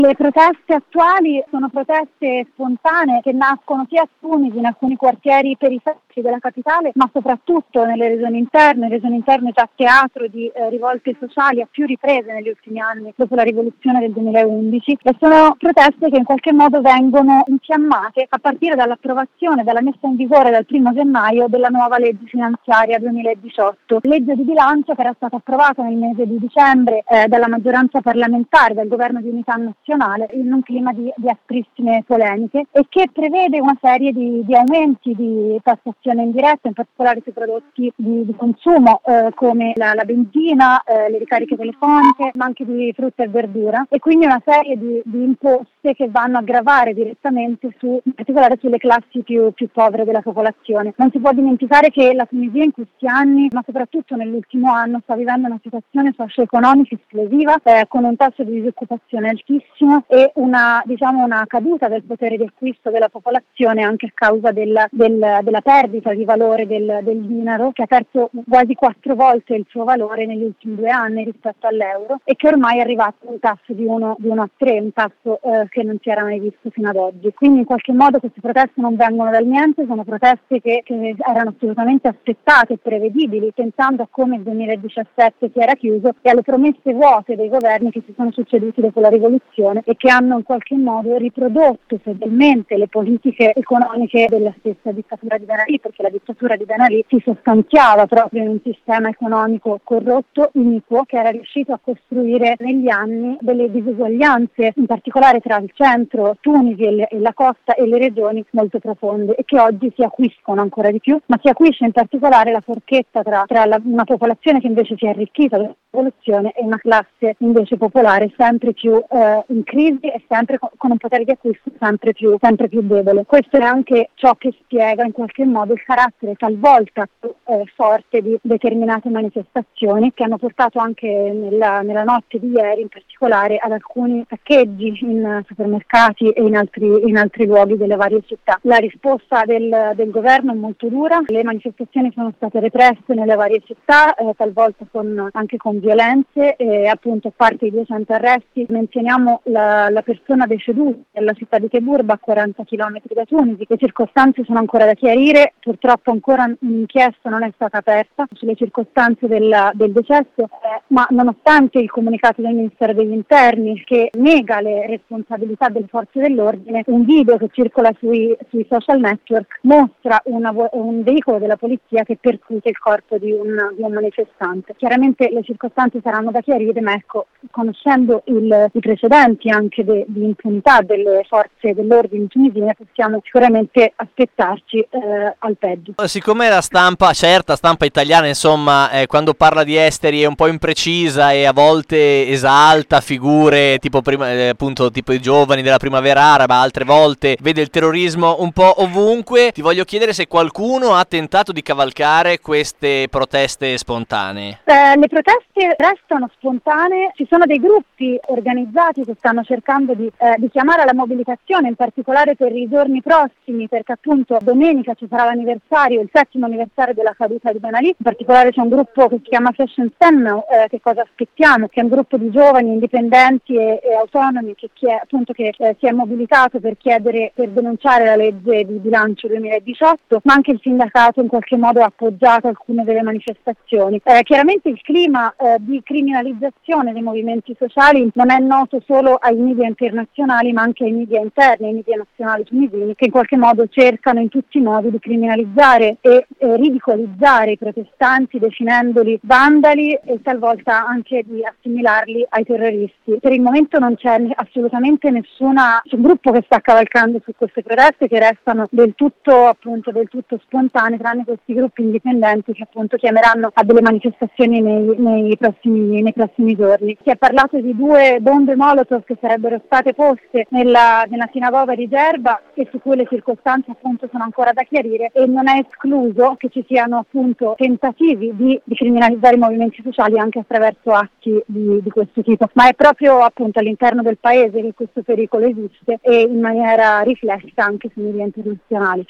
Le proteste attuali sono proteste spontanee che nascono sia a Tunisi, in alcuni quartieri periferici della capitale, ma soprattutto nelle regioni interne già teatro di rivolte sociali a più riprese negli ultimi anni, dopo la rivoluzione del 2011, e sono proteste che in qualche modo vengono infiammate a partire dall'approvazione, dalla messa in vigore dal 1 gennaio della nuova legge finanziaria 2018, legge di bilancio che era stata approvata nel mese di dicembre dalla maggioranza parlamentare, dal governo di unità nazionale, in un clima di asprissime polemiche, e che prevede una serie di aumenti di tassazione indiretta, in particolare sui prodotti di consumo come la benzina, le ricariche telefoniche, ma anche di frutta e verdura, e quindi una serie di imposte che vanno a gravare direttamente in particolare sulle classi più povere della popolazione. Non si può dimenticare che la Tunisia in questi anni, ma soprattutto nell'ultimo anno, sta vivendo una situazione socio-economica esplosiva, con un tasso di disoccupazione altissimo e una caduta del potere di acquisto della popolazione, anche a causa della perdita di valore del dinaro, che ha perso quasi 4 volte il suo valore negli ultimi 2 anni rispetto all'euro, e che ormai è arrivato a un tasso di 1 a 3, un tasso che non si era mai visto fino ad oggi. Quindi in qualche modo queste proteste non vengono dal niente, sono proteste che erano assolutamente aspettate e prevedibili, pensando a come il 2017 si era chiuso e alle promesse vuote dei governi che si sono succeduti dopo la rivoluzione e che hanno in qualche modo riprodotto fedelmente le politiche economiche della stessa dittatura di Ben Ali, perché la dittatura di Ben Ali si sostanziava proprio in un sistema economico corrotto, iniquo, che era riuscito a costruire negli anni delle disuguaglianze, in particolare tra il centro, Tunisi e la costa e le regioni, molto profonde, e che oggi si acuiscono ancora di più, ma si acuisce in particolare la forchetta tra una popolazione che invece si è arricchita dalla rivoluzione e una classe invece popolare sempre più in crisi e sempre con un potere di acquisto sempre più debole. Questo è anche ciò che spiega in qualche modo il carattere talvolta forte di determinate manifestazioni, che hanno portato anche nella notte di ieri in particolare ad alcuni saccheggi in supermercati e in altri luoghi delle varie città. La risposta del governo è molto dura, le manifestazioni sono state represse nelle varie città, talvolta anche con violenze, e appunto a parte i 200 arresti menzioniamo la persona deceduta nella città di Teburba, a 40 km da Tunisi. Le circostanze sono ancora da chiarire, purtroppo ancora un'inchiesta non è stata aperta sulle circostanze del decesso, ma nonostante il comunicato del Ministero degli Interni che nega le responsabilità delle forze dell'ordine, un video che circola sui social network mostra un veicolo della polizia che percuote il corpo di un manifestante. Chiaramente le circostanze saranno da chiarire, ma ecco, conoscendo i precedenti anche di impunità delle forze dell'ordine tunisine, possiamo sicuramente aspettarci al peggio. Siccome la stampa italiana, insomma, quando parla di esteri è un po' imprecisa e a volte esalta figure tipo appunto tipo i giovani della primavera araba, altre volte vede il terrorismo un po' ovunque, ti voglio chiedere se qualcuno ha tentato di cavalcare queste proteste spontanee. Le proteste restano spontanee, ci sono dei gruppi organizzati che stanno cercando di chiamare alla mobilitazione, in particolare per i giorni prossimi, perché appunto domenica ci sarà il 7° anniversario della caduta di Ben Ali. In particolare c'è un gruppo che si chiama Fashion Stem, che cosa aspettiamo, che è un gruppo di giovani indipendenti e autonomi che si è mobilitato per denunciare la legge di bilancio 2018, ma anche il sindacato in qualche modo ha appoggiato alcune delle manifestazioni. Chiaramente il clima di criminalizzazione dei movimenti sociali non è noto solo ai media internazionali, ma anche ai media interni, ai media nazionali tunisini, che in qualche modo cercano in tutti i modi di criminalizzare e ridicolizzare i protestanti, definendoli vandali e talvolta anche di assimilarli ai terroristi. Per il momento non c'è assolutamente nessun gruppo che sta cavalcando su queste proteste, che restano del tutto spontanee, tranne questi gruppi indipendenti che appunto chiameranno a delle manifestazioni nei prossimi giorni. Si è parlato di 2 bombe Molotov che sarebbero state poste nella sinagoga di Gerba, e su cui le circostanze appunto sono ancora da chiarire, e non è escluso che ci siano appunto tentativi di criminalizzare i movimenti sociali anche attraverso atti di questo tipo, ma è proprio appunto all'interno del paese che questo pericolo esiste, e in maniera riflessa anche sui media internazionali.